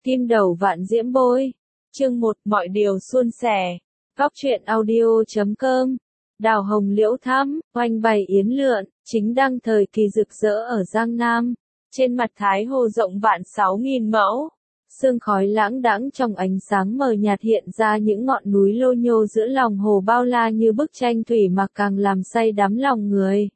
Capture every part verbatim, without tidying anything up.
Kim đầu vạn diễm bôi. Chương một, mọi điều suôn sẻ. Góc truyện audio.com. Đào hồng liễu thắm, oanh bày yến lượn, chính đăng thời kỳ rực rỡ ở Giang Nam. Trên mặt Thái Hồ rộng vạn sáu nghìn mẫu. Sương khói lãng đãng trong ánh sáng mờ nhạt hiện ra những ngọn núi lô nhô giữa lòng hồ bao la như bức tranh thủy mặc càng làm say đắm lòng người.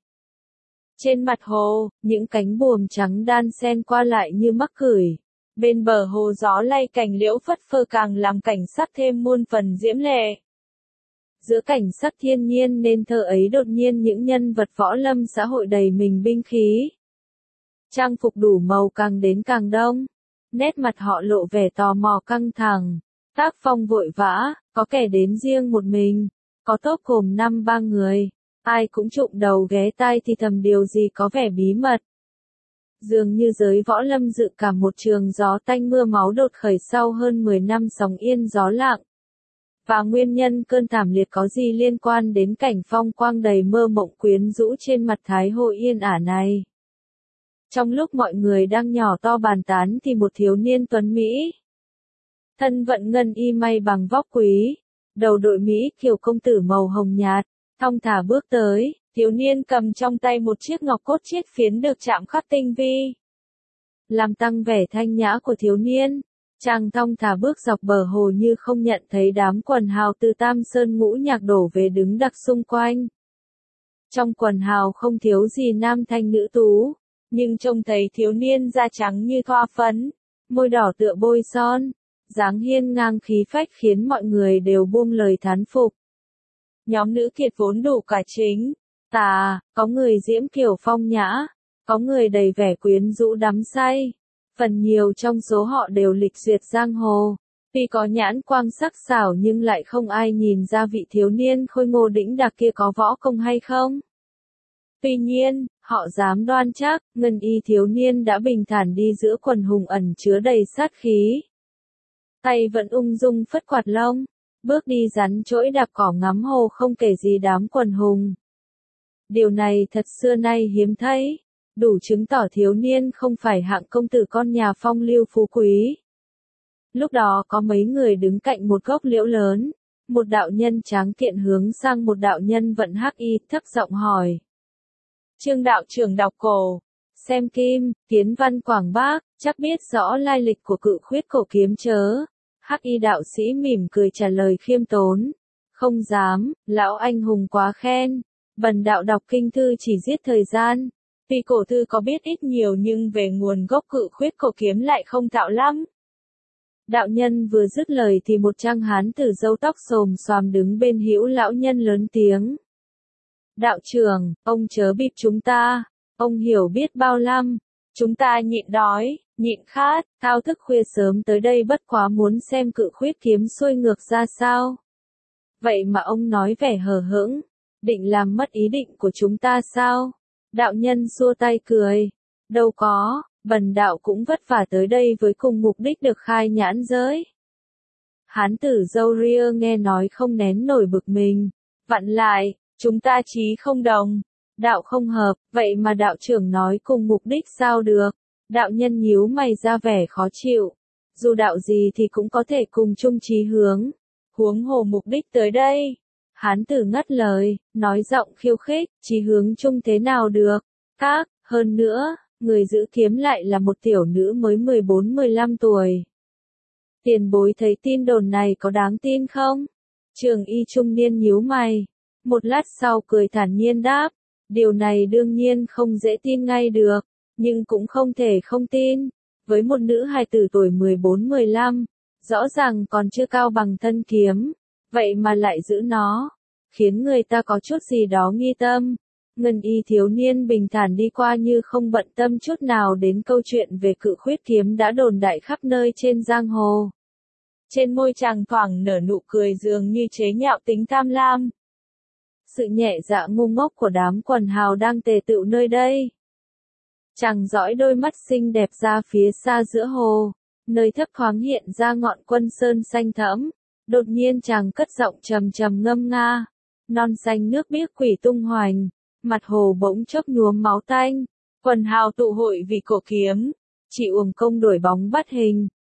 Trên mặt hồ, những cánh buồm trắng đan xen qua lại như mắc cửi. Bên bờ hồ gió lay cành liễu phất phơ càng làm cảnh sắc thêm muôn phần diễm lệ. Giữa cảnh sắc thiên nhiên nên thơ ấy đột nhiên những nhân vật võ lâm xã hội đầy mình binh khí. Trang phục đủ màu càng đến càng đông. Nét mặt họ lộ vẻ tò mò căng thẳng. Tác phong vội vã, có kẻ đến riêng một mình, có tốp gồm năm ba người. Ai cũng trụng đầu ghé tai thì thầm điều gì có vẻ bí mật. Dường như giới võ lâm dự cảm một trường gió tanh mưa máu đột khởi sau hơn mười năm sóng yên gió lặng. Và nguyên nhân cơn thảm liệt có gì liên quan đến cảnh phong quang đầy mơ mộng quyến rũ trên mặt Thái Hồ yên ả này. Trong lúc mọi người đang nhỏ to bàn tán thì một thiếu niên tuấn Mỹ. Thân vận ngân y may bằng vóc quý. Đầu đội Mỹ kiều công tử màu hồng nhạt. Thong thả bước tới, thiếu niên cầm trong tay một chiếc ngọc cốt chiết phiến được chạm khắc tinh vi. Làm tăng vẻ thanh nhã của thiếu niên, chàng thong thả bước dọc bờ hồ như không nhận thấy đám quần hào từ Tam Sơn ngũ nhạc đổ về đứng đặc xung quanh. Trong quần hào không thiếu gì nam thanh nữ tú, nhưng trông thấy thiếu niên da trắng như thoa phấn, môi đỏ tựa bôi son, dáng hiên ngang khí phách khiến mọi người đều buông lời thán phục. Nhóm nữ kiệt vốn đủ cả chính, tà, có người diễm kiều phong nhã, có người đầy vẻ quyến rũ đắm say. Phần nhiều trong số họ đều lịch duyệt giang hồ. Tuy có nhãn quang sắc sảo nhưng lại không ai nhìn ra vị thiếu niên khôi ngô đĩnh đạc kia có võ công hay không. Tuy nhiên, họ dám đoan chắc, ngân y thiếu niên đã bình thản đi giữa quần hùng ẩn chứa đầy sát khí. Tay vẫn ung dung phất quạt lông. Bước đi rắn trỗi đạp cỏ ngắm hồ không kể gì đám quần hùng. Điều này thật xưa nay hiếm thấy, đủ chứng tỏ thiếu niên không phải hạng công tử con nhà phong lưu phú quý. Lúc đó có mấy người đứng cạnh một gốc liễu lớn, một đạo nhân tráng kiện hướng sang một đạo nhân vận hắc y thấp giọng hỏi. Trương đạo trưởng đọc cổ, xem kim, kiến văn quảng bác, chắc biết rõ lai lịch của cự khuyết cổ kiếm chớ. Hắc y đạo sĩ mỉm cười trả lời khiêm tốn. Không dám, lão anh hùng quá khen. Bần đạo đọc kinh thư chỉ giết thời gian. Tuy cổ thư có biết ít nhiều nhưng về nguồn gốc cự khuyết cổ kiếm lại không thạo lắm. Đạo nhân vừa dứt lời thì một trang hán tử râu tóc xồm xoàm đứng bên hữu lão nhân lớn tiếng. Đạo trưởng, ông chớ bịp chúng ta. Ông hiểu biết bao năm. Chúng ta nhịn đói, nhịn khát, thao thức khuya sớm tới đây bất quá muốn xem cự khuyết kiếm xuôi ngược ra sao. Vậy mà ông nói vẻ hờ hững, định làm mất ý định của chúng ta sao? Đạo nhân xua tay cười. Đâu có, bần đạo cũng vất vả tới đây với cùng mục đích được khai nhãn giới. Hán tử râu ria nghe nói không nén nổi bực mình. Vặn lại, chúng ta chí không đồng. Đạo không hợp, vậy mà đạo trưởng nói cùng mục đích sao được? Đạo nhân nhíu mày ra vẻ khó chịu. Dù đạo gì thì cũng có thể cùng chung chí hướng. Huống hồ mục đích tới đây. Hán tử ngắt lời, nói giọng khiêu khích, chí hướng chung thế nào được? Khác, hơn nữa, người giữ kiếm lại là một tiểu nữ mới mười bốn mười lăm tuổi. Tiền bối thấy tin đồn này có đáng tin không? Trường y trung niên nhíu mày. Một lát sau cười thản nhiên đáp. Điều này đương nhiên không dễ tin ngay được, nhưng cũng không thể không tin. Với một nữ hài tử tuổi mười bốn mười lăm, rõ ràng còn chưa cao bằng thân kiếm, vậy mà lại giữ nó, khiến người ta có chút gì đó nghi tâm. Ngân y thiếu niên bình thản đi qua như không bận tâm chút nào đến câu chuyện về cự khuyết kiếm đã đồn đại khắp nơi trên giang hồ. Trên môi chàng thoảng nở nụ cười dường như chế nhạo tính tham lam. Sự nhẹ dạ ngu ngốc của đám quần hào đang tề tựu nơi đây. Chàng dõi đôi mắt xinh đẹp ra phía xa giữa hồ, nơi thấp thoáng hiện ra ngọn quân sơn xanh thẫm. Đột nhiên chàng cất giọng trầm trầm ngâm nga. Non xanh nước biếc quỷ tung hoành, mặt hồ bỗng chốc nhuốm máu tanh. Quần hào tụ hội vì cổ kiếm, chỉ uổng công đổi bóng bắt hình.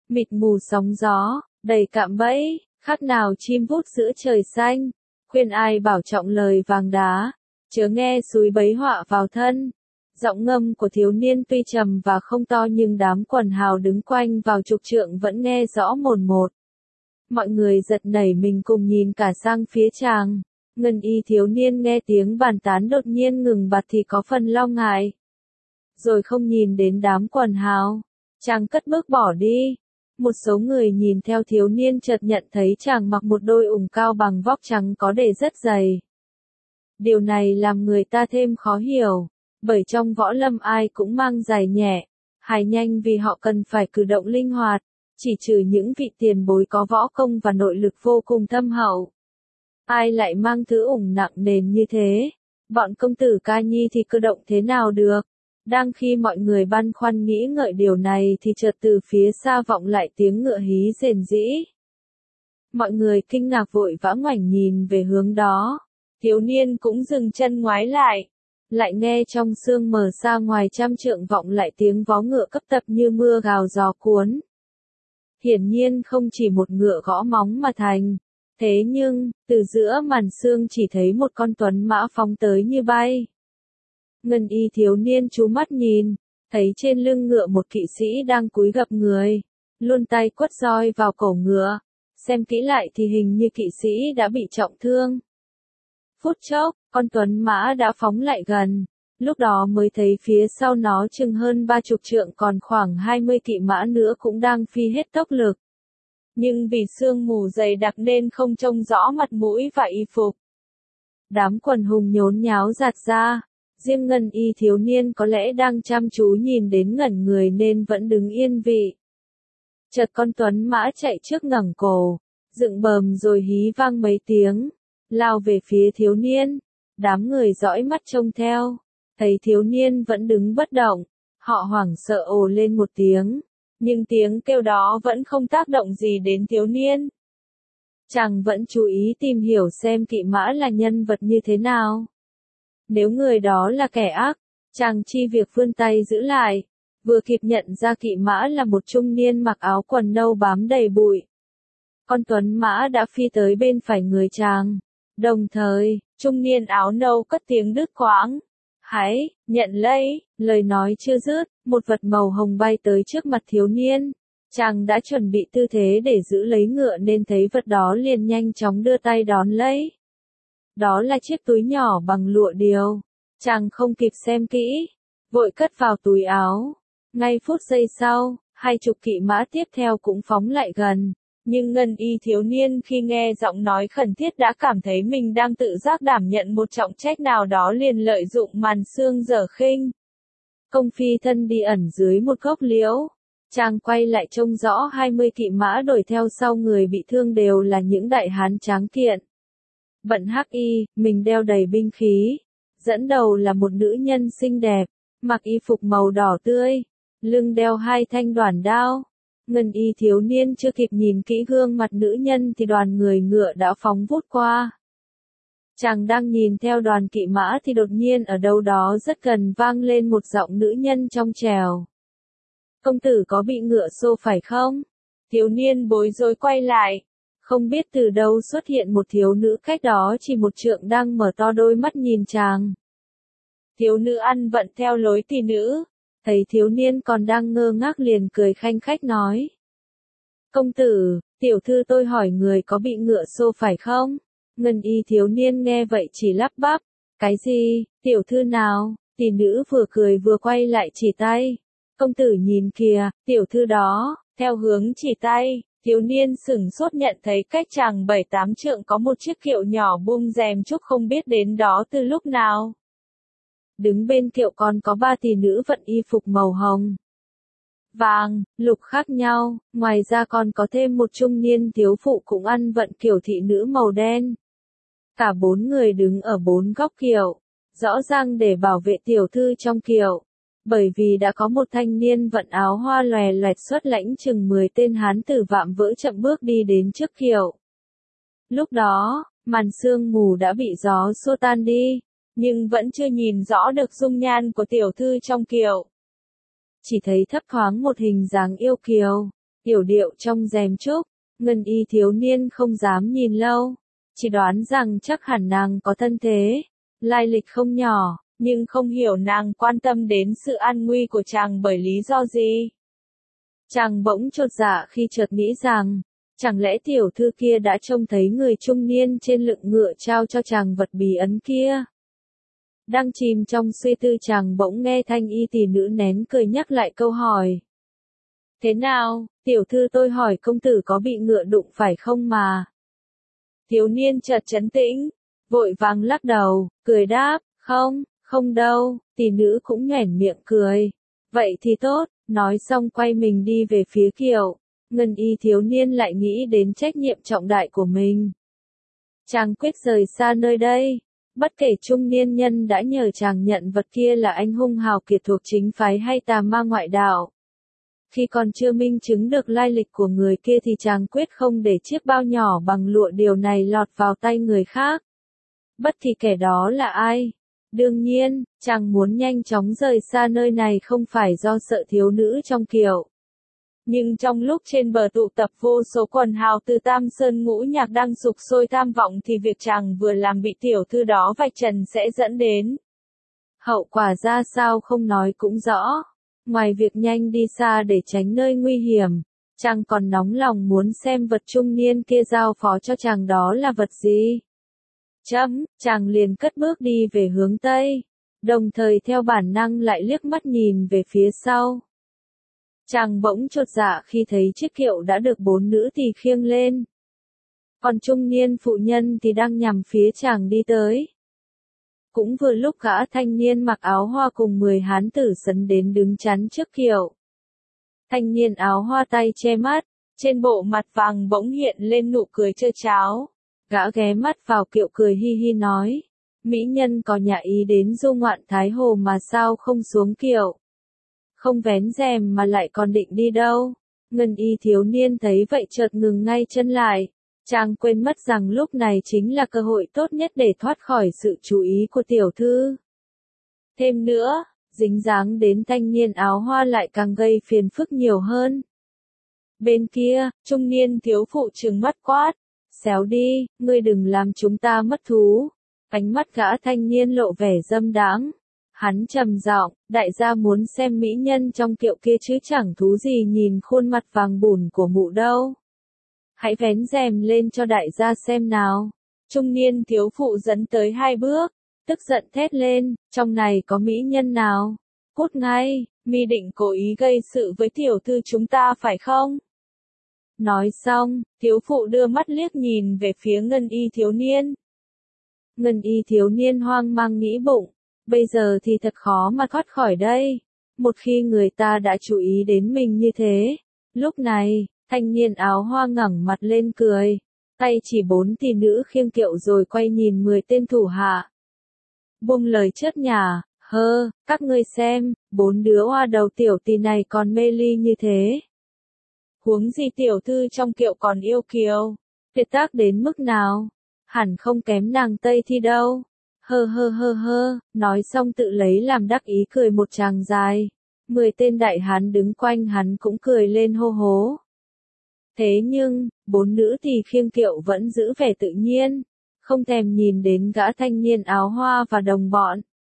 mịt mù sóng gió, đầy cạm bẫy, khác nào chim vút giữa trời xanh, khuyên ai bảo trọng lời vàng đá, chớ nghe xúi bấy họa vào thân. Giọng ngâm của thiếu niên tuy trầm và không to nhưng đám quần hào đứng quanh vào trục trượng vẫn nghe rõ mồn một. Mọi người giật nảy mình cùng nhìn cả sang phía chàng. Ngân y thiếu niên nghe tiếng bàn tán đột nhiên ngừng bặt thì có phần lo ngại. Rồi không nhìn đến đám quần hào, chàng cất bước bỏ đi. Một số người nhìn theo thiếu niên chợt nhận thấy chàng mặc một đôi ủng cao bằng vóc trắng có để rất dày. Điều này làm người ta thêm khó hiểu, bởi trong võ lâm ai cũng mang giày nhẹ, hài nhanh vì họ cần phải cử động linh hoạt, chỉ trừ những vị tiền bối có võ công và nội lực vô cùng thâm hậu. Ai lại mang thứ ủng nặng nề như thế? Bọn công tử ca nhi thì cử động thế nào được? Đang khi mọi người băn khoăn nghĩ ngợi điều này thì chợt từ phía xa vọng lại tiếng ngựa hí rền rĩ. Mọi người kinh ngạc vội vã ngoảnh nhìn về hướng đó. Thiếu niên cũng dừng chân ngoái lại. Lại nghe trong sương mờ xa ngoài trăm trượng vọng lại tiếng vó ngựa cấp tập như mưa gào gió cuốn. Hiển nhiên không chỉ một ngựa gõ móng mà thành. Thế nhưng, từ giữa màn sương chỉ thấy một con tuấn mã phóng tới như bay. Ngân y thiếu niên chú mắt nhìn, thấy trên lưng ngựa một kỵ sĩ đang cúi gập người, luôn tay quất roi vào cổ ngựa. Xem kỹ lại thì hình như kỵ sĩ đã bị trọng thương. Phút chốc, con tuấn mã đã phóng lại gần, lúc đó mới thấy phía sau nó chừng hơn ba chục trượng còn khoảng hai mươi kỵ mã nữa cũng đang phi hết tốc lực. Nhưng vì sương mù dày đặc nên không trông rõ mặt mũi và y phục. Đám quần hùng nhốn nháo giạt ra, riêng Ngân y thiếu niên có lẽ đang chăm chú nhìn đến ngẩn người nên vẫn đứng yên vị. Chợt con tuấn mã chạy trước ngẩng cổ, dựng bờm rồi hí vang mấy tiếng, lao về phía thiếu niên. Đám người dõi mắt trông theo, thấy thiếu niên vẫn đứng bất động, họ hoảng sợ ồ lên một tiếng, nhưng tiếng kêu đó vẫn không tác động gì đến thiếu niên. Chàng vẫn chú ý tìm hiểu xem kỵ mã là nhân vật như thế nào. Nếu người đó là kẻ ác, chàng chi việc vươn tay giữ lại, vừa kịp nhận ra kỵ mã là một trung niên mặc áo quần nâu bám đầy bụi. Con tuấn mã đã phi tới bên phải người chàng. Đồng thời, trung niên áo nâu cất tiếng đứt quãng. Hãy, nhận lấy, lời nói chưa dứt, một vật màu hồng bay tới trước mặt thiếu niên. Chàng đã chuẩn bị tư thế để giữ lấy ngựa nên thấy vật đó liền nhanh chóng đưa tay đón lấy. Đó là chiếc túi nhỏ bằng lụa điều. Chàng không kịp xem kỹ, vội cất vào túi áo. Ngay phút giây sau, hai chục kỵ mã tiếp theo cũng phóng lại gần. Nhưng Ngân y thiếu niên khi nghe giọng nói khẩn thiết đã cảm thấy mình đang tự giác đảm nhận một trọng trách nào đó liền lợi dụng màn sương dở khinh. Công phi thân đi ẩn dưới một gốc liễu. Chàng quay lại trông rõ hai mươi kỵ mã đuổi theo sau người bị thương đều là những đại hán tráng kiện. Bận hắc y, mình đeo đầy binh khí. Dẫn đầu là một nữ nhân xinh đẹp, mặc y phục màu đỏ tươi, lưng đeo hai thanh đoản đao. Ngân y thiếu niên chưa kịp nhìn kỹ gương mặt nữ nhân thì đoàn người ngựa đã phóng vút qua. Chàng đang nhìn theo đoàn kỵ mã thì đột nhiên ở đâu đó rất gần vang lên một giọng nữ nhân trong trèo. Công tử có bị ngựa xô phải không? Thiếu niên bối rối quay lại. Không biết từ đâu xuất hiện một thiếu nữ cách đó chỉ một trượng đang mở to đôi mắt nhìn chàng. Thiếu nữ ăn vận theo lối tỷ nữ. Thấy thiếu niên còn đang ngơ ngác liền cười khanh khách nói. Công tử, tiểu thư tôi hỏi người có bị ngựa xô phải không? Ngân y thiếu niên nghe vậy chỉ lắp bắp. Cái gì, tiểu thư nào? Tỷ nữ vừa cười vừa quay lại chỉ tay. Công tử nhìn kìa, tiểu thư đó, theo hướng chỉ tay. Thiếu niên sửng sốt nhận thấy cách chàng bảy tám trượng có một chiếc kiệu nhỏ buông rèm trúc không biết đến đó từ lúc nào. Đứng bên kiệu còn có ba tỷ nữ vận y phục màu hồng, vàng, lục khác nhau, ngoài ra còn có thêm một trung niên thiếu phụ cũng ăn vận kiểu thị nữ màu đen. Cả bốn người đứng ở bốn góc kiệu, rõ ràng để bảo vệ tiểu thư trong kiệu, bởi vì đã có một thanh niên vận áo hoa lòe loẹt xuất lãnh chừng mười tên hán tử vạm vỡ chậm bước đi đến trước kiệu. Lúc đó, màn sương mù đã bị gió xua tan đi. Nhưng vẫn chưa nhìn rõ được dung nhan của tiểu thư trong kiệu. Chỉ thấy thấp thoáng một hình dáng yêu kiều, Yểu điệu trong rèm trúc, ngân y thiếu niên không dám nhìn lâu, chỉ đoán rằng chắc hẳn nàng có thân thế, lai lịch không nhỏ, nhưng không hiểu nàng quan tâm đến sự an nguy của chàng bởi lý do gì. Chàng bỗng chột dạ khi chợt nghĩ rằng, chẳng lẽ tiểu thư kia đã trông thấy người trung niên trên lưng ngựa trao cho chàng vật bí ấn kia. Đang chìm trong suy tư chàng bỗng nghe thanh y tỷ nữ nén cười nhắc lại câu hỏi. Thế nào, tiểu thư tôi hỏi công tử có bị ngựa đụng phải không mà? Thiếu niên chợt trấn tĩnh, vội vàng lắc đầu, cười đáp, không, không đâu, tỷ nữ cũng nhoẻn miệng cười. Vậy thì tốt, nói xong quay mình đi về phía kiệu. Ngân y thiếu niên lại nghĩ đến trách nhiệm trọng đại của mình. Chàng quyết rời xa nơi đây. Bất kể trung niên nhân đã nhờ chàng nhận vật kia là anh hung hào kiệt thuộc chính phái hay tà ma ngoại đạo. Khi còn chưa minh chứng được lai lịch của người kia thì chàng quyết không để chiếc bao nhỏ bằng lụa điều này lọt vào tay người khác. Bất kỳ kẻ đó là ai. Đương nhiên, chàng muốn nhanh chóng rời xa nơi này không phải do sợ thiếu nữ trong kiệu. Nhưng trong lúc trên bờ tụ tập vô số quần hào từ Tam Sơn ngũ nhạc đang sục sôi tham vọng thì việc chàng vừa làm bị tiểu thư đó vạch trần sẽ dẫn đến. Hậu quả ra sao không nói cũng rõ. Ngoài việc nhanh đi xa để tránh nơi nguy hiểm, chàng còn nóng lòng muốn xem vật trung niên kia giao phó cho chàng đó là vật gì. Chấm, chàng liền cất bước đi về hướng Tây, đồng thời theo bản năng lại liếc mắt nhìn về phía sau. Chàng bỗng chột dạ khi thấy chiếc kiệu đã được bốn nữ tỳ khiêng lên. Còn trung niên phụ nhân thì đang nhằm phía chàng đi tới. Cũng vừa lúc gã thanh niên mặc áo hoa cùng mười hán tử sấn đến đứng chắn trước kiệu. Thanh niên áo hoa tay che mắt, trên bộ mặt vàng bỗng hiện lên nụ cười trơ tráo. Gã ghé mắt vào kiệu cười hi hi nói, mỹ nhân có nhà ý đến du ngoạn Thái Hồ mà sao không xuống kiệu. Không vén rèm mà lại còn định đi đâu. Ngân y thiếu niên thấy vậy chợt ngừng ngay chân lại. Chàng quên mất rằng lúc này chính là cơ hội tốt nhất để thoát khỏi sự chú ý của tiểu thư. Thêm nữa, dính dáng đến thanh niên áo hoa lại càng gây phiền phức nhiều hơn. Bên kia, trung niên thiếu phụ trừng mắt quát. Xéo đi, ngươi đừng làm chúng ta mất thú. Ánh mắt gã thanh niên lộ vẻ dâm đãng. Hắn trầm giọng, đại gia muốn xem mỹ nhân trong kiệu kia chứ chẳng thú gì nhìn khuôn mặt vàng bùn của mụ đâu. Hãy vén rèm lên cho đại gia xem nào. Trung niên thiếu phụ dẫn tới hai bước, tức giận thét lên, trong này có mỹ nhân nào? Cút ngay, mi định cố ý gây sự với tiểu thư chúng ta phải không? Nói xong, thiếu phụ đưa mắt liếc nhìn về phía ngân y thiếu niên. Ngân y thiếu niên hoang mang nghĩ bụng, bây giờ thì thật khó mà thoát khỏi đây. Một khi người ta đã chú ý đến mình như thế. Lúc này, thanh niên áo hoa ngẩng mặt lên cười. Tay chỉ bốn tỷ nữ khiêng kiệu rồi quay nhìn mười tên thủ hạ. Buông lời chớt nhả, hơ, các ngươi xem, bốn đứa hoa đầu tiểu tỷ này còn mê ly như thế. Huống gì tiểu thư trong kiệu còn yêu kiều, tuyệt tác đến mức nào, hẳn không kém nàng Tây Thi đâu. Hơ hơ hơ hơ, nói xong tự lấy làm đắc ý cười một tràng dài. Mười tên đại hán đứng quanh hắn cũng cười lên hô hố. Thế nhưng, bốn nữ tỳ khiêng kiệu vẫn giữ vẻ tự nhiên, không thèm nhìn đến gã thanh niên áo hoa và đồng bọn.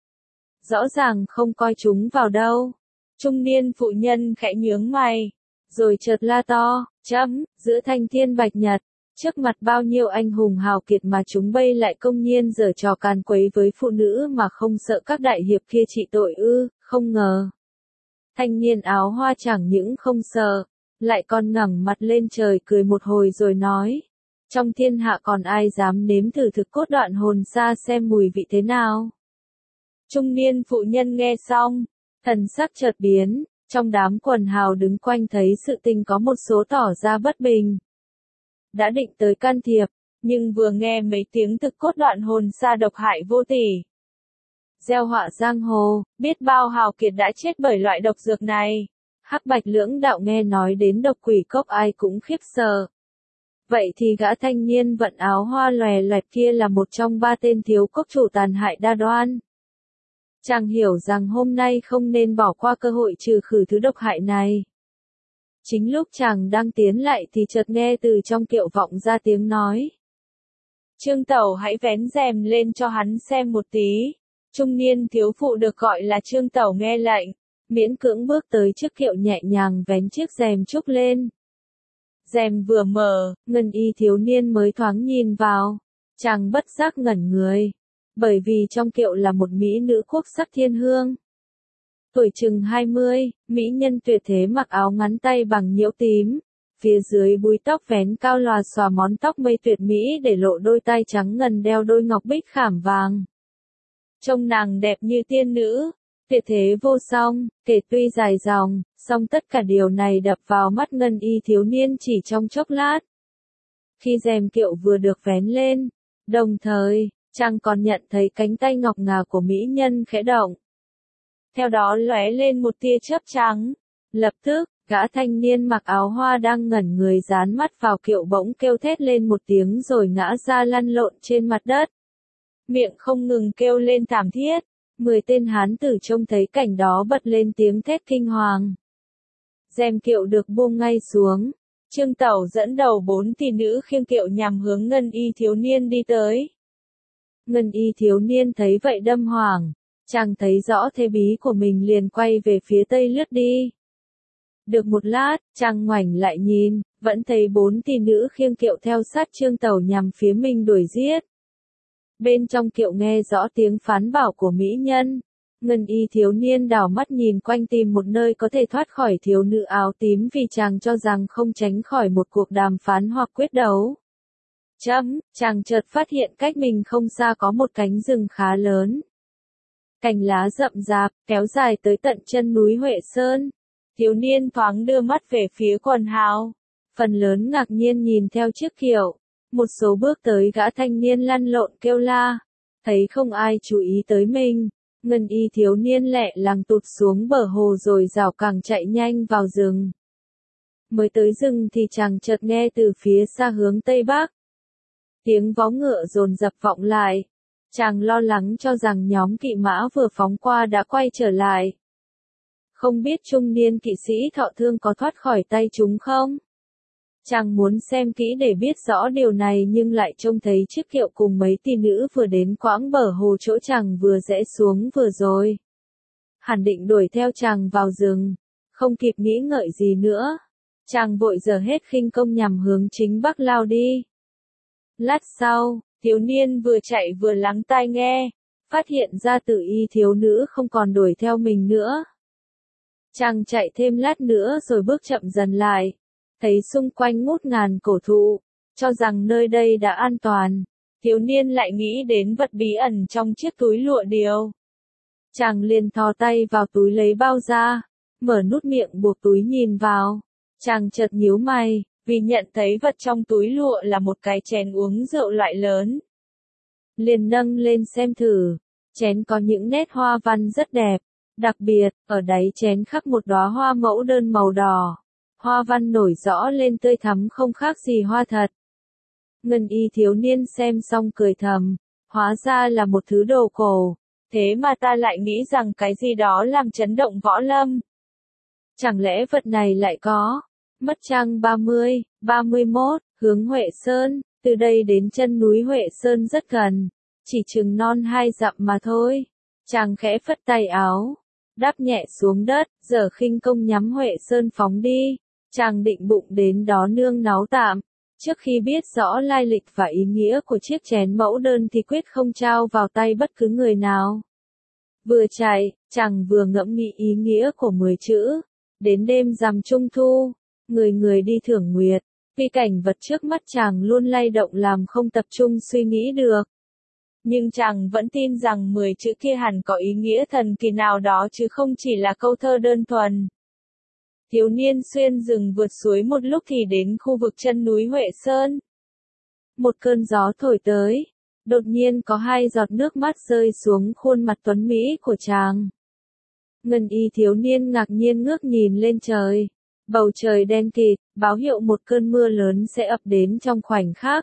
Rõ ràng không coi chúng vào đâu. Trung niên phụ nhân khẽ nhướng mày, rồi chợt la to, chấm, giữa thanh thiên bạch nhật, trước mặt bao nhiêu anh hùng hào kiệt mà chúng bây lại công nhiên giở trò càn quấy với phụ nữ mà không sợ các đại hiệp kia trị tội ư, không ngờ. Thanh niên áo hoa chẳng những không sợ, lại còn ngẩng mặt lên trời cười một hồi rồi nói, trong thiên hạ còn ai dám nếm thử thực cốt đoạn hồn xa xem mùi vị thế nào. Trung niên phụ nhân nghe xong, thần sắc chợt biến, trong đám quần hào đứng quanh thấy sự tình có một số tỏ ra bất bình. Đã định tới can thiệp, nhưng vừa nghe mấy tiếng thực cốt đoạn hồn xa độc hại vô tỷ. Gieo họa giang hồ, biết bao hào kiệt đã chết bởi loại độc dược này. Hắc bạch lưỡng đạo nghe nói đến độc quỷ cốc ai cũng khiếp sợ. Vậy thì gã thanh niên vận áo hoa lòe loẹt kia là một trong ba tên thiếu cốc chủ tàn hại đa đoan. Chàng hiểu rằng hôm nay không nên bỏ qua cơ hội trừ khử thứ độc hại này. Chính lúc chàng đang tiến lại thì chợt nghe từ trong kiệu vọng ra tiếng nói. Trương Tẩu hãy vén rèm lên cho hắn xem một tí. Trung niên thiếu phụ được gọi là Trương Tẩu nghe lệnh, miễn cưỡng bước tới trước kiệu nhẹ nhàng vén chiếc rèm trúc lên. Rèm vừa mở, ngân y thiếu niên mới thoáng nhìn vào. Chàng bất giác ngẩn người, bởi vì trong kiệu là một mỹ nữ quốc sắc thiên hương. Tuổi chừng hai mươi, mỹ nhân tuyệt thế mặc áo ngắn tay bằng nhiễu tím. Phía dưới búi tóc vén cao lòa xòa món tóc mây tuyệt mỹ để lộ đôi tay trắng ngần đeo đôi ngọc bích khảm vàng. Trông nàng đẹp như tiên nữ, tuyệt thế vô song, kể tuy dài dòng, song tất cả điều này đập vào mắt ngân y thiếu niên chỉ trong chốc lát. Khi rèm kiệu vừa được vén lên, đồng thời, chàng còn nhận thấy cánh tay ngọc ngà của mỹ nhân khẽ động. Theo đó lóe lên một tia chớp trắng, lập tức, gã thanh niên mặc áo hoa đang ngẩn người dán mắt vào kiệu bỗng kêu thét lên một tiếng rồi ngã ra lăn lộn trên mặt đất. Miệng không ngừng kêu lên thảm thiết, mười tên hán tử trông thấy cảnh đó bật lên tiếng thét kinh hoàng. Rèm kiệu được buông ngay xuống, Trương Tẩu dẫn đầu bốn tỷ nữ khiêng kiệu nhằm hướng ngân y thiếu niên đi tới. Ngân y thiếu niên thấy vậy đâm hoảng, chàng thấy rõ thế bí của mình liền quay về phía tây lướt đi. Được một lát, chàng ngoảnh lại nhìn, vẫn thấy bốn tỷ nữ khiêng kiệu theo sát Trương Tẩu nhằm phía mình đuổi giết. Bên trong kiệu nghe rõ tiếng phán bảo của mỹ nhân. Ngân y thiếu niên đảo mắt nhìn quanh tìm một nơi có thể thoát khỏi thiếu nữ áo tím vì chàng cho rằng không tránh khỏi một cuộc đàm phán hoặc quyết đấu. Chấm, chàng chợt phát hiện cách mình không xa có một cánh rừng khá lớn. Cành lá rậm rạp, kéo dài tới tận chân núi Huệ Sơn. Thiếu niên thoáng đưa mắt về phía quần hào. Phần lớn ngạc nhiên nhìn theo chiếc kiệu. Một số bước tới gã thanh niên lăn lộn kêu la. Thấy không ai chú ý tới mình. Ngân y thiếu niên lẹ làng tụt xuống bờ hồ rồi rảo càng chạy nhanh vào rừng. Mới tới rừng thì chàng chợt nghe từ phía xa hướng tây bắc. Tiếng vó ngựa dồn dập vọng lại. Chàng lo lắng cho rằng nhóm kỵ mã vừa phóng qua đã quay trở lại. Không biết trung niên kỵ sĩ thọ thương có thoát khỏi tay chúng không? Chàng muốn xem kỹ để biết rõ điều này nhưng lại trông thấy chiếc kiệu cùng mấy tỷ nữ vừa đến quãng bờ hồ chỗ chàng vừa rẽ xuống vừa rồi. Hẳn định đuổi theo chàng vào rừng. Không kịp nghĩ ngợi gì nữa. Chàng vội giở hết khinh công nhằm hướng chính bắc lao đi. Lát sau, thiếu niên vừa chạy vừa lắng tai nghe, phát hiện ra tử y thiếu nữ không còn đuổi theo mình nữa. Chàng chạy thêm lát nữa rồi bước chậm dần lại, thấy xung quanh ngút ngàn cổ thụ, cho rằng nơi đây đã an toàn. Thiếu niên lại nghĩ đến vật bí ẩn trong chiếc túi lụa điều. Chàng liền thò tay vào túi lấy bao ra, mở nút miệng buộc túi nhìn vào. Chàng chợt nhíu mày, vì nhận thấy vật trong túi lụa là một cái chén uống rượu loại lớn. Liền nâng lên xem thử, chén có những nét hoa văn rất đẹp, đặc biệt, ở đáy chén khắc một đóa hoa mẫu đơn màu đỏ. Hoa văn nổi rõ lên tươi thắm không khác gì hoa thật. Ngân y thiếu niên xem xong cười thầm, hóa ra là một thứ đồ cổ, thế mà ta lại nghĩ rằng cái gì đó làm chấn động võ lâm. Chẳng lẽ vật này lại có? Mất trang ba mươi, ba mươi mốt, hướng Huệ Sơn, từ đây đến chân núi Huệ Sơn rất gần, chỉ chừng non hai dặm mà thôi. Chàng khẽ phất tay áo, đáp nhẹ xuống đất, giờ khinh công nhắm Huệ Sơn phóng đi. Chàng định bụng đến đó nương náu tạm, trước khi biết rõ lai lịch và ý nghĩa của chiếc chén mẫu đơn thì quyết không trao vào tay bất cứ người nào. Vừa chạy, chàng vừa ngẫm nghĩ ý nghĩa của mười chữ. Đến đêm rằm trung thu, người người đi thưởng nguyệt, vì cảnh vật trước mắt chàng luôn lay động làm không tập trung suy nghĩ được. Nhưng chàng vẫn tin rằng mười chữ kia hẳn có ý nghĩa thần kỳ nào đó chứ không chỉ là câu thơ đơn thuần. Thiếu niên xuyên rừng vượt suối một lúc thì đến khu vực chân núi Huệ Sơn. Một cơn gió thổi tới, đột nhiên có hai giọt nước mắt rơi xuống khuôn mặt tuấn mỹ của chàng. Ngân y thiếu niên ngạc nhiên ngước nhìn lên trời. Bầu trời đen kịt, báo hiệu một cơn mưa lớn sẽ ập đến trong khoảnh khắc.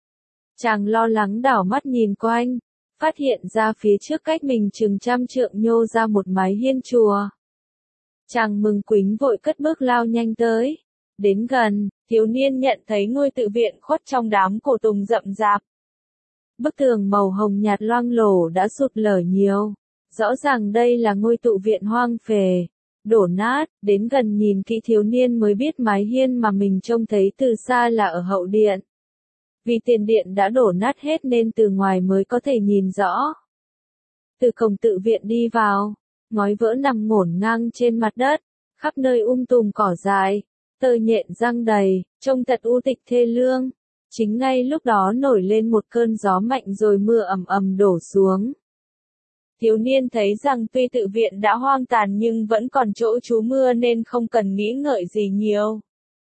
Chàng lo lắng đảo mắt nhìn quanh, phát hiện ra phía trước cách mình chừng trăm trượng nhô ra một mái hiên chùa. Chàng mừng quính vội cất bước lao nhanh tới, Đến gần, thiếu niên nhận thấy ngôi tự viện khuất trong đám cổ tùng rậm rạp. Bức tường màu hồng nhạt loang lổ đã sụt lở nhiều. Rõ ràng đây là ngôi tự viện hoang phế, đổ nát. Đến gần nhìn kỹ thiếu niên mới biết mái hiên mà mình trông thấy từ xa là ở hậu điện. Vì tiền điện đã đổ nát hết nên từ ngoài mới có thể nhìn rõ. Từ cổng tự viện đi vào, ngói vỡ nằm ngổn ngang trên mặt đất, khắp nơi um tùm cỏ dại, tơ nhện răng đầy, trông thật u tịch thê lương. Chính ngay lúc đó nổi lên một cơn gió mạnh rồi mưa ầm ầm đổ xuống. Thiếu niên thấy rằng tuy tự viện đã hoang tàn nhưng vẫn còn chỗ trú mưa nên không cần nghĩ ngợi gì nhiều.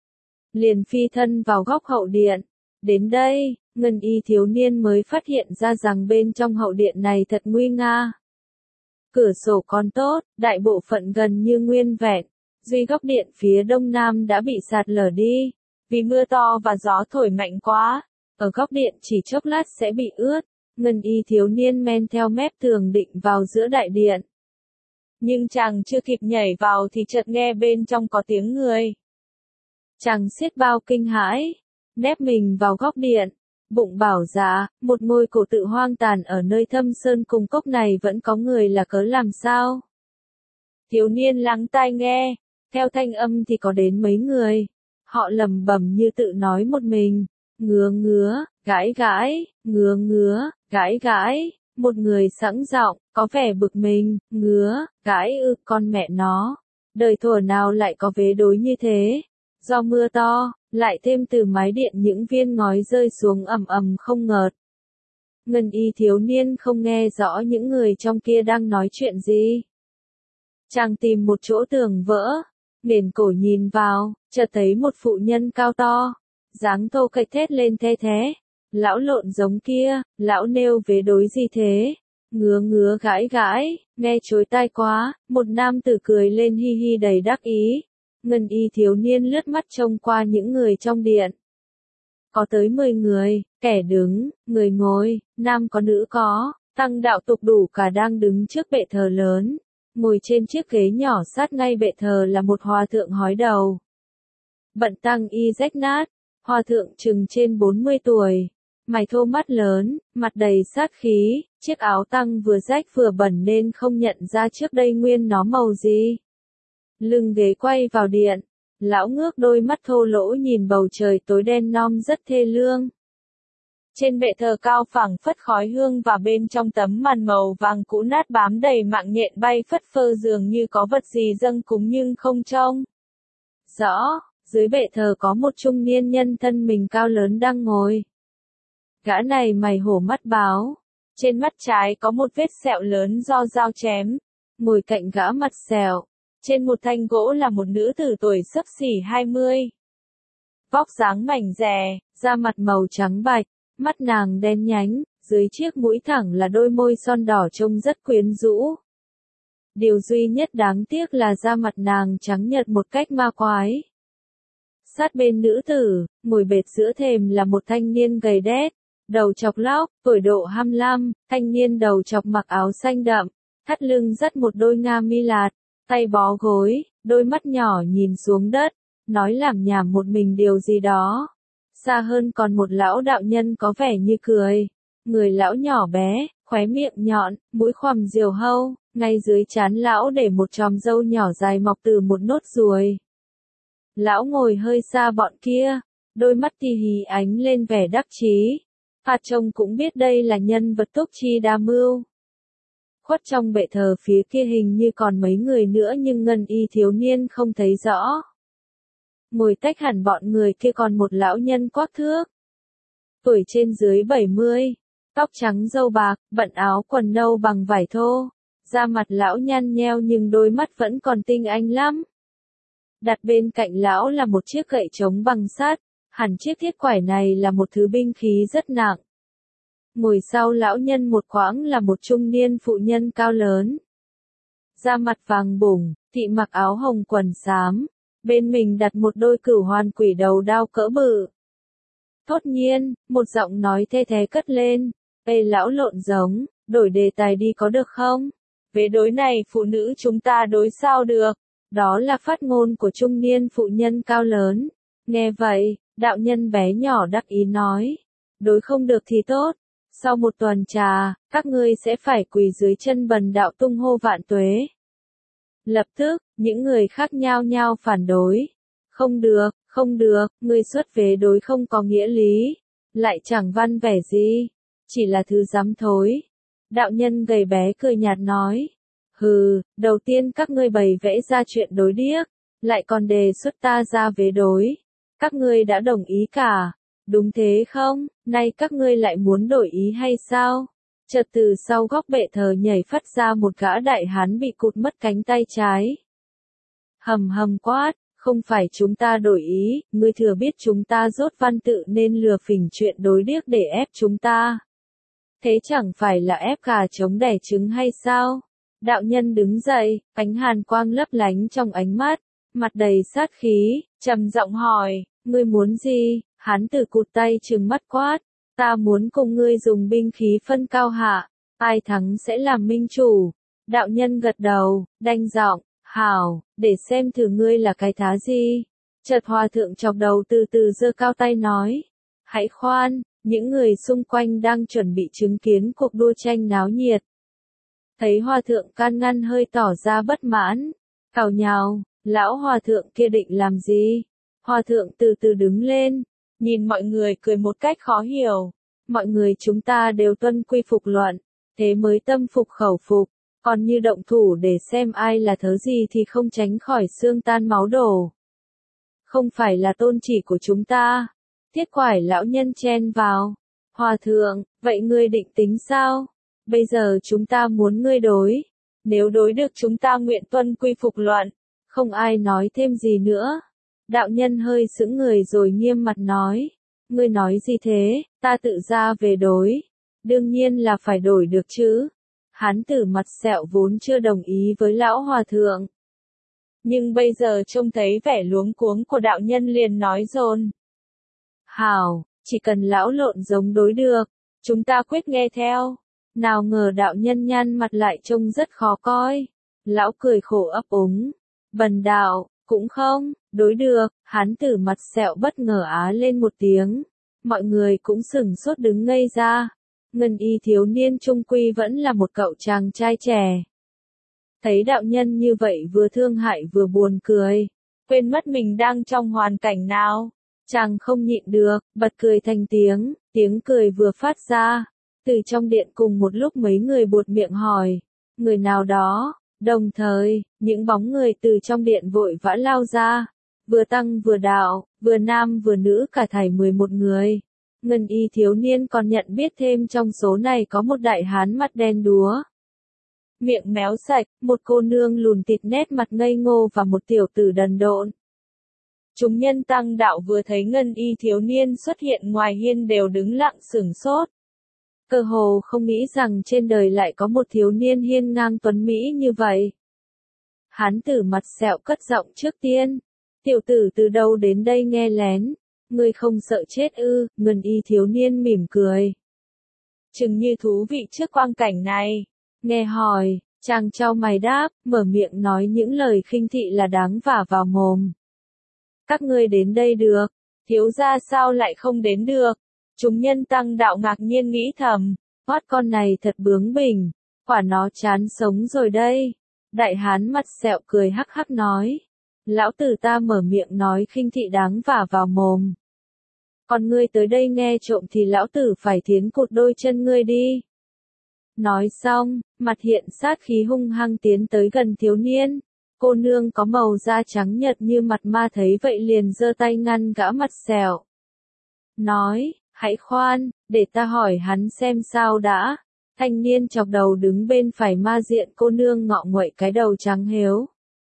Liền phi thân vào góc hậu điện. Đến đây, ngân y thiếu niên mới phát hiện ra rằng bên trong hậu điện này thật nguy nga. Cửa sổ còn tốt, đại bộ phận gần như nguyên vẹn, duy góc điện phía đông nam đã bị sạt lở đi, vì mưa to và gió thổi mạnh quá, ở góc điện chỉ chốc lát sẽ bị ướt. Ngân y thiếu niên men theo mép tường định vào giữa đại điện. Nhưng chàng chưa kịp nhảy vào thì chợt nghe bên trong có tiếng người. Chàng xiết bao kinh hãi, nép mình vào góc điện, bụng bảo dạ, một ngôi cổ tự hoang tàn ở nơi thâm sơn cùng cốc này vẫn có người là cớ làm sao? Thiếu niên lắng tai nghe, theo thanh âm thì có đến mấy người. Họ lầm bầm như tự nói một mình, ngứa ngứa, gãi gãi, ngứa ngứa, gãi gãi. Một người sẵn giọng, có vẻ bực mình, ngứa, gãi ư, con mẹ nó. Đời thuở nào lại có vế đối như thế? Do mưa to, lại thêm từ mái điện những viên ngói rơi xuống ầm ầm không ngớt. Ngân y thiếu niên không nghe rõ những người trong kia đang nói chuyện gì. Chàng tìm một chỗ tường vỡ, nền cổ nhìn vào, chợt thấy một phụ nhân cao to, dáng thô kệch thét lên the thế. Lão lộn giống kia, lão nêu vế đối gì thế? Ngứa ngứa gãi gãi, nghe chối tai quá. Một nam tử cười lên hi hi đầy đắc ý. Ngân y thiếu niên lướt mắt trông qua những người trong điện. Có tới mười người, kẻ đứng, người ngồi, nam có nữ có, tăng đạo tục đủ cả đang đứng trước bệ thờ lớn. Ngồi trên chiếc ghế nhỏ sát ngay bệ thờ là một hòa thượng hói đầu. Bận tăng y rách nát, hòa thượng chừng trên bốn mươi tuổi. Mày thô mắt lớn, mặt đầy sát khí, chiếc áo tăng vừa rách vừa bẩn nên không nhận ra trước đây nguyên nó màu gì. Lưng ghế quay vào điện, lão ngước đôi mắt thô lỗ nhìn bầu trời tối đen nom rất thê lương. Trên bệ thờ cao phẳng phất khói hương và bên trong tấm màn màu vàng cũ nát bám đầy mạng nhện bay phất phơ dường như có vật gì dâng cúng nhưng không trông rõ. Dưới bệ thờ có một trung niên nhân thân mình cao lớn đang ngồi. Gã này mày hổ mắt báo, trên mắt trái có một vết sẹo lớn do dao chém, ngồi cạnh gã mặt sẹo, trên một thanh gỗ là một nữ tử tuổi xấp xỉ hai mươi. Vóc dáng mảnh dè, da mặt màu trắng bạch, mắt nàng đen nhánh, dưới chiếc mũi thẳng là đôi môi son đỏ trông rất quyến rũ. Điều duy nhất đáng tiếc là da mặt nàng trắng nhợt một cách ma quái. Sát bên nữ tử, ngồi bệt giữa thềm là một thanh niên gầy đét, đầu chọc lóc, tuổi độ hai mươi lăm, thanh niên đầu chọc mặc áo xanh đậm, thắt lưng dắt một đôi nga mi lạt, tay bó gối, đôi mắt nhỏ nhìn xuống đất, nói lảm nhảm một mình điều gì đó. Xa hơn còn một lão đạo nhân có vẻ như cười, người lão nhỏ bé, khóe miệng nhọn, mũi khoằm diều hâu, ngay dưới trán lão để một chòm râu nhỏ dài mọc từ một nốt ruồi. Lão ngồi hơi xa bọn kia, đôi mắt tì hí ánh lên vẻ đắc chí. Phạt trông cũng biết đây là nhân vật túc chi đa mưu. Khuất trong bệ thờ phía kia hình như còn mấy người nữa nhưng ngân y thiếu niên không thấy rõ. Ngồi tách hẳn bọn người kia còn một lão nhân quắc thước. Tuổi trên dưới bảy mươi, tóc trắng râu bạc, bận áo quần nâu bằng vải thô. Da mặt lão nhăn nheo nhưng đôi mắt vẫn còn tinh anh lắm. Đặt bên cạnh lão là một chiếc gậy trống bằng sắt, hẳn chiếc thiết quải này là một thứ binh khí rất nặng. Ngồi sau lão nhân một quãng là một trung niên phụ nhân cao lớn. Da mặt vàng bủng, thị mặc áo hồng quần xám, bên mình đặt một đôi cửu hoàn quỷ đầu đao cỡ bự. Thốt nhiên, một giọng nói thê thế cất lên, "Ê lão lộn giống, đổi đề tài đi có được không? Vế đối này phụ nữ chúng ta đối sao được?" Đó là phát ngôn của trung niên phụ nhân cao lớn, Nghe vậy, đạo nhân bé nhỏ đắc ý nói, đối không được thì tốt, sau một tuần trà, các ngươi sẽ phải quỳ dưới chân bần đạo tung hô vạn tuế. Lập tức, những người khác nhao nhao phản đối. Không được, không được, ngươi xuất vế đối không có nghĩa lý, lại chẳng văn vẻ gì, chỉ là thứ dám thối. Đạo nhân gầy bé cười nhạt nói, hừ, đầu tiên các ngươi bày vẽ ra chuyện đối điếc, lại còn đề xuất ta ra vế đối. Các ngươi đã đồng ý cả, đúng thế không, nay các ngươi lại muốn đổi ý hay sao? Chợt từ sau góc bệ thờ nhảy phát ra một gã đại hán bị cụt mất cánh tay trái. Hầm hầm quát, không phải chúng ta đổi ý, ngươi thừa biết chúng ta dốt văn tự nên lừa phỉnh chuyện đối điếc để ép chúng ta. Thế chẳng phải là ép gà trống đẻ trứng hay sao? Đạo nhân đứng dậy, ánh hàn quang lấp lánh trong ánh mắt, mặt đầy sát khí, trầm giọng hỏi, ngươi muốn gì? Hán tử cụt tay trừng mắt quát, ta muốn cùng ngươi dùng binh khí phân cao hạ, ai thắng sẽ làm minh chủ. Đạo nhân gật đầu, đanh giọng, hảo, để xem thử ngươi là cái thá gì. Chợt hòa thượng chọc đầu từ từ giơ cao tay nói, hãy khoan, những người xung quanh đang chuẩn bị chứng kiến cuộc đua tranh náo nhiệt. Thấy hòa thượng can ngăn hơi tỏ ra bất mãn, cào nhào, lão hòa thượng kia định làm gì? Hòa thượng từ từ đứng lên, nhìn mọi người cười một cách khó hiểu. Mọi người chúng ta đều tuân quy phục luận, thế mới tâm phục khẩu phục, còn như động thủ để xem ai là thớ gì thì không tránh khỏi xương tan máu đổ. Không phải là tôn chỉ của chúng ta. Thiết Quải lão nhân chen vào. Hòa thượng, vậy ngươi định tính sao? Bây giờ chúng ta muốn ngươi đối. Nếu đối được chúng ta nguyện tuân quy phục luận. Không ai nói thêm gì nữa. Đạo nhân hơi sững người rồi nghiêm mặt nói. Ngươi nói gì thế, ta tự ra về đối. Đương nhiên là phải đổi được chứ. Hán tử mặt sẹo vốn chưa đồng ý với lão hòa thượng. Nhưng bây giờ trông thấy vẻ luống cuống của đạo nhân liền nói dồn. Hảo, chỉ cần lão lộn giống đối được, chúng ta quyết nghe theo. Nào ngờ đạo nhân nhăn mặt lại trông rất khó coi. Lão cười khổ ấp úng. Bần đạo, cũng không, đối được, hán tử mặt sẹo bất ngờ á lên một tiếng. Mọi người cũng sửng sốt đứng ngây ra. Ngân y thiếu niên trung quy vẫn là một cậu chàng trai trẻ. Thấy đạo nhân như vậy vừa thương hại vừa buồn cười. Quên mất mình đang trong hoàn cảnh nào. Chàng không nhịn được, bật cười thành tiếng, tiếng cười vừa phát ra. Từ trong điện cùng một lúc mấy người buột miệng hỏi. Người nào đó, đồng thời, những bóng người từ trong điện vội vã lao ra. Vừa tăng vừa đạo, vừa nam vừa nữ cả thảy mười một người. Ngân y thiếu niên còn nhận biết thêm trong số này có một đại hán mặt đen đúa. Miệng méo sạch, một cô nương lùn tịt nét mặt ngây ngô và một tiểu tử đần độn. Chúng nhân tăng đạo vừa thấy ngân y thiếu niên xuất hiện ngoài hiên đều đứng lặng sửng sốt. Cơ hồ không nghĩ rằng trên đời lại có một thiếu niên hiên ngang tuấn mỹ như vậy. Hán tử mặt sẹo cất giọng trước tiên. Tiểu tử từ đâu đến đây nghe lén. Ngươi không sợ chết ư? Ngân y thiếu niên mỉm cười. Chừng như thú vị trước quang cảnh này. Nghe hỏi, chàng chau mày đáp, mở miệng nói những lời khinh thị là đáng vả vào mồm. Các ngươi đến đây được, thiếu gia sao lại không đến được? Chúng nhân tăng đạo ngạc nhiên nghĩ thầm, hoát con này thật bướng bỉnh, quả nó chán sống rồi đây. Đại hán mặt sẹo cười hắc hắc nói, lão tử ta mở miệng nói khinh thị đáng vả vào mồm. Còn ngươi tới đây nghe trộm thì lão tử phải thiến cụt đôi chân ngươi đi. Nói xong, mặt hiện sát khí hung hăng tiến tới gần thiếu niên. Cô nương có màu da trắng nhợt như mặt ma thấy vậy liền giơ tay ngăn gã mặt sẹo. Nói, hãy khoan, để ta hỏi hắn xem sao đã. Thanh niên chọc đầu đứng bên phải ma diện cô nương ngọ nguậy cái đầu trắng héo.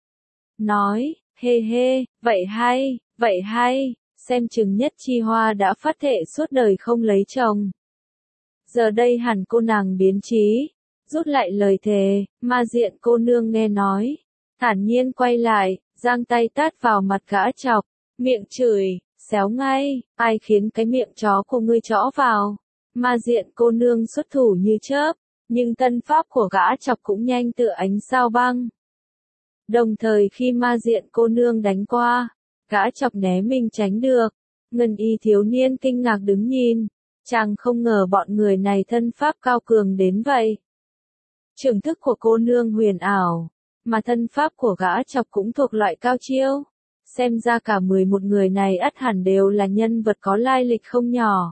Nói, hê hê, vậy hay, vậy hay, xem chừng nhất chi hoa đã phát thệ suốt đời không lấy chồng. Giờ đây hẳn cô nàng biến trí, rút lại lời thề, ma diện cô nương nghe nói. Thản nhiên quay lại, giang tay tát vào mặt gã chọc, miệng chửi, xéo ngay, ai khiến cái miệng chó của ngươi chõ vào. Ma diện cô nương xuất thủ như chớp, nhưng tân pháp của gã chọc cũng nhanh tựa ánh sao băng. Đồng thời khi ma diện cô nương đánh qua, Gã chọc né mình tránh được. Ngân y thiếu niên kinh ngạc đứng nhìn. Chàng không ngờ bọn người này thân pháp cao cường đến vậy. Trưởng thức của cô nương huyền ảo, mà thân pháp của gã chọc cũng thuộc loại cao chiêu. Xem ra cả mười một người này ắt hẳn đều là nhân vật có lai lịch không nhỏ.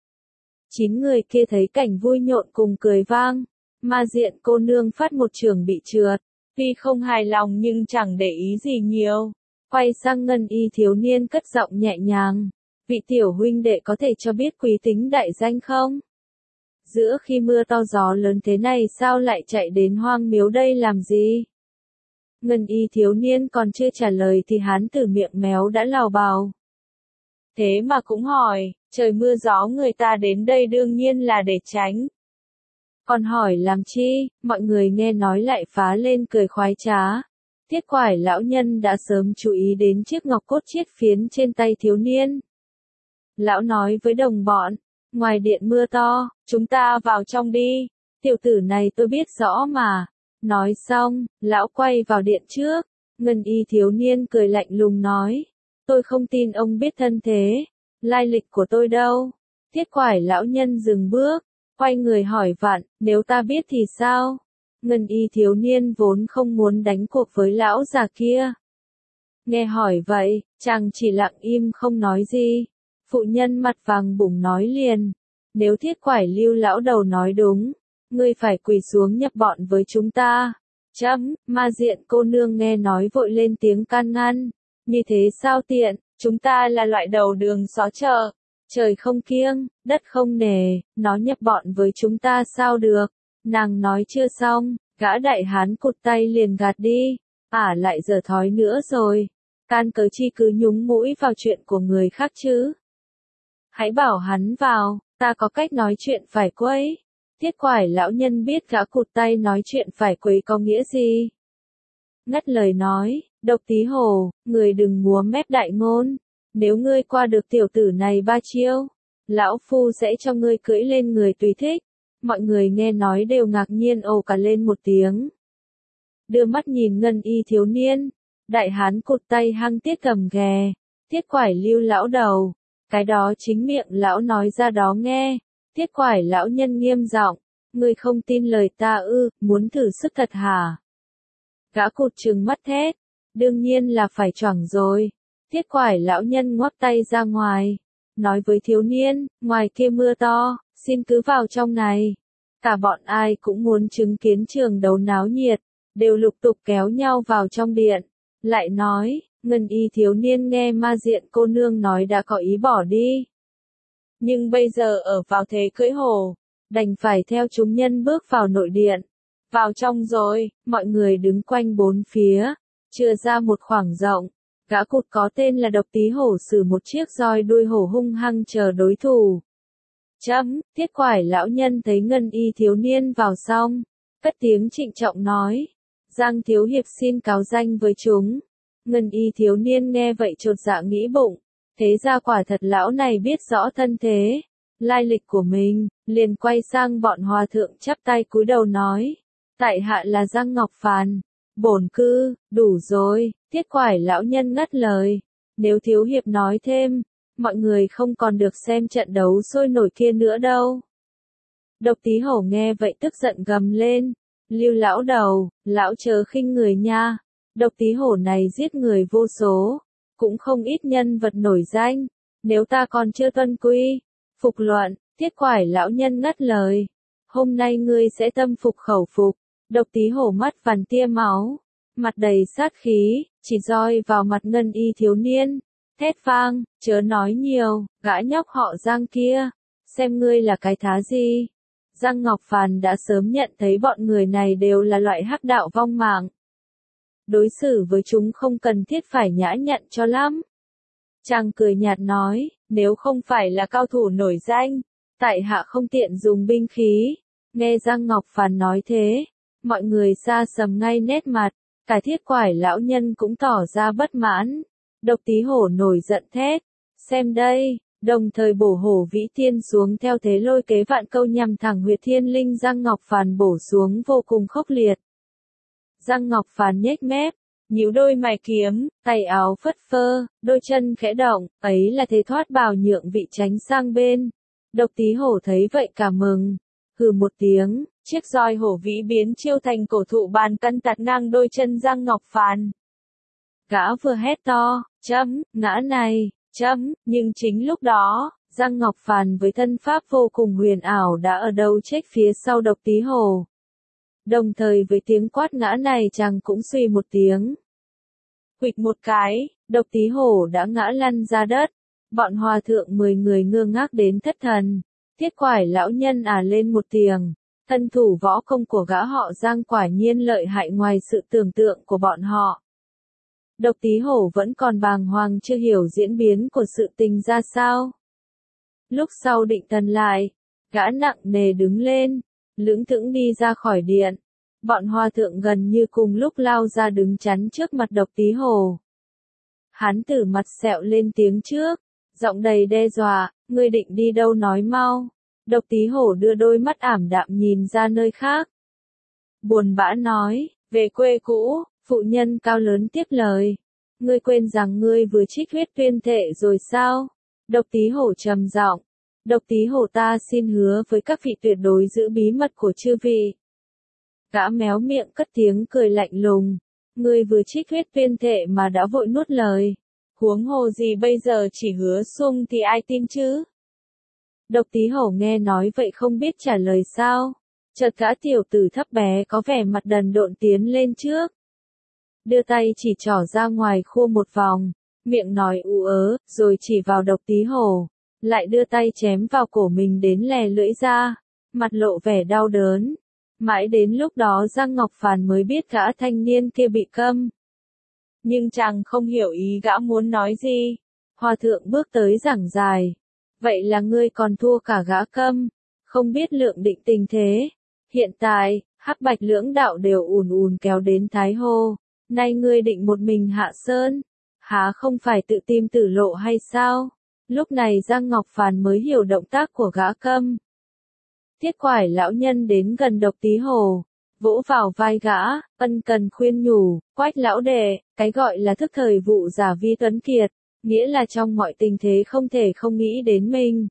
Chín người kia thấy cảnh vui nhộn cùng cười vang. Ma Diện cô nương phát một trường bị trượt. Tuy không hài lòng nhưng chẳng để ý gì nhiều. Quay sang Ngân y thiếu niên cất giọng nhẹ nhàng. Vị tiểu huynh đệ có thể cho biết quý tính đại danh không? Giữa khi mưa to gió lớn thế này sao lại chạy đến hoang miếu đây làm gì? Ngân y thiếu niên còn chưa trả lời thì hán tử miệng méo đã lào bào. Thế mà cũng hỏi, trời mưa gió người ta đến đây đương nhiên là để tránh. Còn hỏi làm chi, mọi người nghe nói lại phá lên cười khoái trá. Tiết Quải lão nhân đã sớm chú ý đến chiếc ngọc cốt chiết phiến trên tay thiếu niên. Lão nói với đồng bọn, ngoài điện mưa to, chúng ta vào trong đi, tiểu tử này tôi biết rõ mà. Nói xong, lão quay vào điện trước. Ngân y thiếu niên cười lạnh lùng nói, tôi không tin ông biết thân thế, lai lịch của tôi đâu. Tiết Quải lão nhân dừng bước, quay người hỏi vặn, nếu ta biết thì sao? Ngân y thiếu niên vốn không muốn đánh cuộc với lão già kia. Nghe hỏi vậy, chàng chỉ lặng im không nói gì. Phụ nhân mặt vàng bụng nói liền, nếu Thiết Quải lưu lão đầu nói đúng, ngươi phải quỳ xuống nhập bọn với chúng ta. Chấm, Ma Diện cô nương nghe nói vội lên tiếng can ngăn, như thế sao tiện, chúng ta là loại đầu đường xó chợ, trời không kiêng, đất không nề, nó nhập bọn với chúng ta sao được. Nàng nói chưa xong, gã đại hán cụt tay liền gạt đi, ả lại giờ thói nữa rồi, can cớ chi cứ nhúng mũi vào chuyện của người khác chứ. Hãy bảo hắn vào, ta có cách nói chuyện phải quấy. Tiết Quải lão nhân biết gã cụt tay nói chuyện phải quấy có nghĩa gì. Ngắt lời nói, Độc Tí Hổ, người đừng múa mép đại ngôn. Nếu ngươi qua được tiểu tử này ba chiêu, lão phu sẽ cho ngươi cưỡi lên người tùy thích. Mọi người nghe nói đều ngạc nhiên ồ cả lên một tiếng. Đưa mắt nhìn Ngân y thiếu niên, đại hán cụt tay hăng tiết cầm ghè, Tiết Quải lưu lão đầu. Cái đó chính miệng lão nói ra đó nghe. Tiết Quải lão nhân nghiêm giọng, ngươi không tin lời ta ư, muốn thử sức thật hả? Gã cụt trừng mắt thét, đương nhiên là phải choảng rồi. Tiết Quải lão nhân ngoắc tay ra ngoài, nói với thiếu niên, ngoài kia mưa to, xin cứ vào trong này. Cả bọn ai cũng muốn chứng kiến trường đấu náo nhiệt, đều lục tục kéo nhau vào trong điện. Lại nói, Ngân y thiếu niên nghe Ma Diện cô nương nói đã có ý bỏ đi. Nhưng bây giờ ở vào thế cưỡi hổ, đành phải theo chúng nhân bước vào nội điện. Vào trong rồi, mọi người đứng quanh bốn phía, chừa ra một khoảng rộng. Gã cụt có tên là Độc Tí Hổ sử một chiếc roi đuôi hổ hung hăng chờ đối thủ. Chấm, Tiết Quải lão nhân thấy Ngân y thiếu niên vào xong, cất tiếng trịnh trọng nói, Giang thiếu hiệp xin cáo danh với chúng. Ngân y thiếu niên nghe vậy chột dạ nghĩ bụng, thế ra quả thật lão này biết rõ thân thế, lai lịch của mình, liền quay sang bọn hòa thượng chắp tay cúi đầu nói, tại hạ là Giang Ngọc Phàn, bổn cư, đủ rồi. Tiết Quải lão nhân ngắt lời, nếu thiếu hiệp nói thêm, mọi người không còn được xem trận đấu sôi nổi kia nữa đâu. Độc Tí Hổ nghe vậy tức giận gầm lên, lưu lão đầu, lão chớ khinh người nha. Độc Tí Hổ này giết người vô số, cũng không ít nhân vật nổi danh, nếu ta còn chưa tuân quy, phục luận. Tiết Quải lão nhân ngắt lời, hôm nay ngươi sẽ tâm phục khẩu phục. Độc Tí Hổ mắt vằn tia máu, mặt đầy sát khí, chỉ roi vào mặt Ngân y thiếu niên, thét vang, chớ nói nhiều, gã nhóc họ Giang kia, xem ngươi là cái thá gì. Giang Ngọc Phàn đã sớm nhận thấy bọn người này đều là loại hắc đạo vong mạng. Đối xử với chúng không cần thiết phải nhã nhặn cho lắm. Chàng cười nhạt nói, nếu không phải là cao thủ nổi danh, tại hạ không tiện dùng binh khí. Nghe Giang Ngọc Phàn nói thế, mọi người xa sầm ngay nét mặt, cả Thiết Quải lão nhân cũng tỏ ra bất mãn. Độc Tí Hổ nổi giận thét, xem đây, đồng thời bổ hổ vĩ thiên xuống theo thế lôi kế vạn câu nhằm thẳng huyệt thiên linh Giang Ngọc Phàn bổ xuống vô cùng khốc liệt. Giang Ngọc Phàn nhếch mép, nhíu đôi mày kiếm, tay áo phất phơ, đôi chân khẽ động, ấy là thế thoát bào nhượng vị tránh sang bên. Độc Tí Hổ thấy vậy cả mừng, hừ một tiếng, chiếc roi hổ vĩ biến chiêu thành cổ thụ bàn căn tạt ngang đôi chân Giang Ngọc Phàn. Gã vừa hét to, chấm, ngã này, chấm, nhưng chính lúc đó, Giang Ngọc Phàn với thân pháp vô cùng huyền ảo đã ở đâu chết phía sau Độc Tí Hổ. Đồng thời với tiếng quát ngã này chàng cũng suy một tiếng. Huỵch một cái, Độc Tí Hổ đã ngã lăn ra đất. Bọn hòa thượng mười người ngơ ngác đến thất thần. Thiết Quải lão nhân à lên một tiếng. Thân thủ võ công của gã họ Giang quả nhiên lợi hại ngoài sự tưởng tượng của bọn họ. Độc Tí Hổ vẫn còn bàng hoàng chưa hiểu diễn biến của sự tình ra sao. Lúc sau định thần lại, gã nặng nề đứng lên, lững thững đi ra khỏi điện. Bọn hòa thượng gần như cùng lúc lao ra đứng chắn trước mặt Độc Tí Hổ. Hán tử mặt sẹo lên tiếng trước, giọng đầy đe dọa, ngươi định đi đâu nói mau. Độc Tí Hổ đưa đôi mắt ảm đạm nhìn ra nơi khác. Buồn bã nói, về quê cũ, phụ nhân cao lớn tiếp lời. Ngươi quên rằng ngươi vừa trích huyết tuyên thệ rồi sao? Độc Tí Hổ trầm giọng, Độc Tí Hổ ta xin hứa với các vị tuyệt đối giữ bí mật của chư vị. Gã méo miệng cất tiếng cười lạnh lùng. Ngươi vừa trích huyết tuyên thệ mà đã vội nuốt lời. Huống hồ gì bây giờ chỉ hứa sung thì ai tin chứ? Độc Tí Hổ nghe nói vậy không biết trả lời sao. Chợt gã tiểu tử thấp bé có vẻ mặt đần độn tiến lên trước. Đưa tay chỉ trỏ ra ngoài khu một vòng. Miệng nói ú ớ, rồi chỉ vào Độc Tí Hổ. Lại đưa tay chém vào cổ mình đến lè lưỡi ra. Mặt lộ vẻ đau đớn. Mãi đến lúc đó Giang Ngọc Phàn mới biết gã thanh niên kia bị câm. Nhưng chàng không hiểu ý gã muốn nói gì. Hòa thượng bước tới giảng giải. Vậy là ngươi còn thua cả gã câm. Không biết lượng định tình thế. Hiện tại, hắc bạch lưỡng đạo đều ùn ùn kéo đến Thái Hồ. Nay ngươi định một mình hạ sơn. Há không phải tự tìm tử lộ hay sao? Lúc này Giang Ngọc Phàn mới hiểu động tác của gã câm. Thiết Quải lão nhân đến gần Độc Tí Hổ, vỗ vào vai gã, ân cần khuyên nhủ, Quách lão đệ, cái gọi là thức thời vụ giả vi tuấn kiệt, nghĩa là trong mọi tình thế không thể không nghĩ đến mình.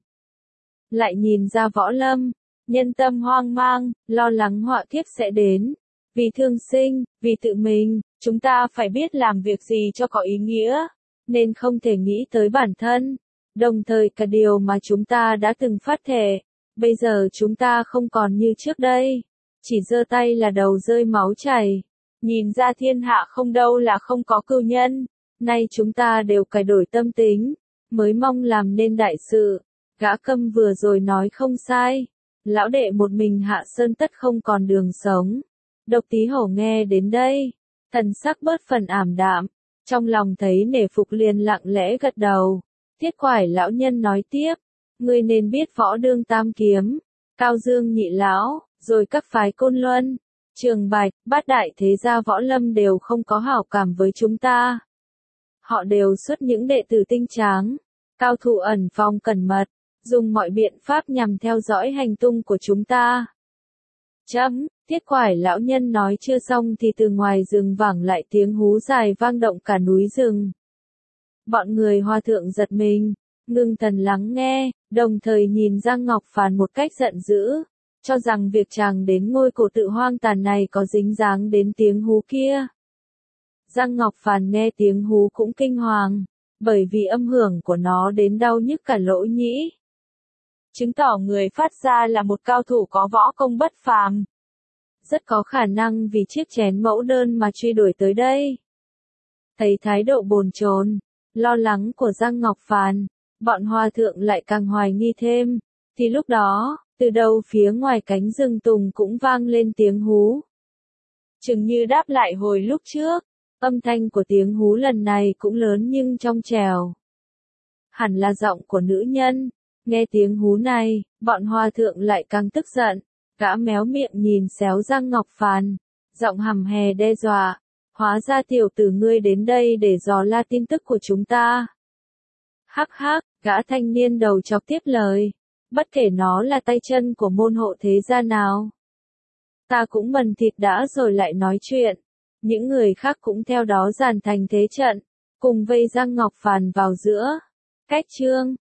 Lại nhìn ra Võ Lâm, nhân tâm hoang mang, lo lắng họa kiếp sẽ đến. Vì thương sinh, vì tự mình, chúng ta phải biết làm việc gì cho có ý nghĩa, nên không thể nghĩ tới bản thân. Đồng thời cả điều mà chúng ta đã từng phát thệ, bây giờ chúng ta không còn như trước đây. Chỉ giơ tay là đầu rơi máu chảy. Nhìn ra thiên hạ không đâu là không có cừu nhân. Nay chúng ta đều cải đổi tâm tính, mới mong làm nên đại sự. Gã câm vừa rồi nói không sai. Lão đệ một mình hạ sơn tất không còn đường sống. Độc Tí Hổ nghe đến đây, thần sắc bớt phần ảm đạm. Trong lòng thấy nể phục liền lặng lẽ gật đầu. Thiết Quải lão nhân nói tiếp. Ngươi nên biết Võ Đương Tam Kiếm, Cao Dương Nhị Lão, rồi các phái Côn Luân, Trường Bạch, Bát Đại thế gia Võ Lâm đều không có hảo cảm với chúng ta. Họ đều xuất những đệ tử tinh tráng, cao thủ ẩn phong cẩn mật, dùng mọi biện pháp nhằm theo dõi hành tung của chúng ta. Chấm, Thiết Quải lão nhân nói chưa xong thì từ ngoài rừng vẳng lại tiếng hú dài vang động cả núi rừng. Bọn người hòa thượng giật mình, ngưng thần lắng nghe, đồng thời nhìn Giang Ngọc Phàn một cách giận dữ, cho rằng việc chàng đến ngôi cổ tự hoang tàn này có dính dáng đến tiếng hú kia. Giang Ngọc Phàn nghe tiếng hú cũng kinh hoàng, bởi vì âm hưởng của nó đến đau nhức cả lỗ nhĩ. Chứng tỏ người phát ra là một cao thủ có võ công bất phàm. Rất có khả năng vì chiếc chén mẫu đơn mà truy đuổi tới đây. Thấy thái độ bồn chồn, lo lắng của Giang Ngọc Phàn, bọn hòa thượng lại càng hoài nghi thêm. Thì lúc đó, từ đâu phía ngoài cánh rừng tùng cũng vang lên tiếng hú. Chừng như đáp lại hồi lúc trước, âm thanh của tiếng hú lần này cũng lớn nhưng trong trẻo. Hẳn là giọng của nữ nhân. Nghe tiếng hú này, bọn hòa thượng lại càng tức giận. Gã méo miệng nhìn xéo Giang Ngọc Phàn, giọng hầm hè đe dọa. Hóa ra tiểu tử ngươi đến đây để dò la tin tức của chúng ta. Hắc hắc, gã thanh niên đầu chọc tiếp lời. Bất kể nó là tay chân của môn hộ thế gia nào. Ta cũng mần thịt đã rồi lại nói chuyện. Những người khác cũng theo đó dàn thành thế trận, cùng vây Giang Ngọc Phàn vào giữa. Cách chương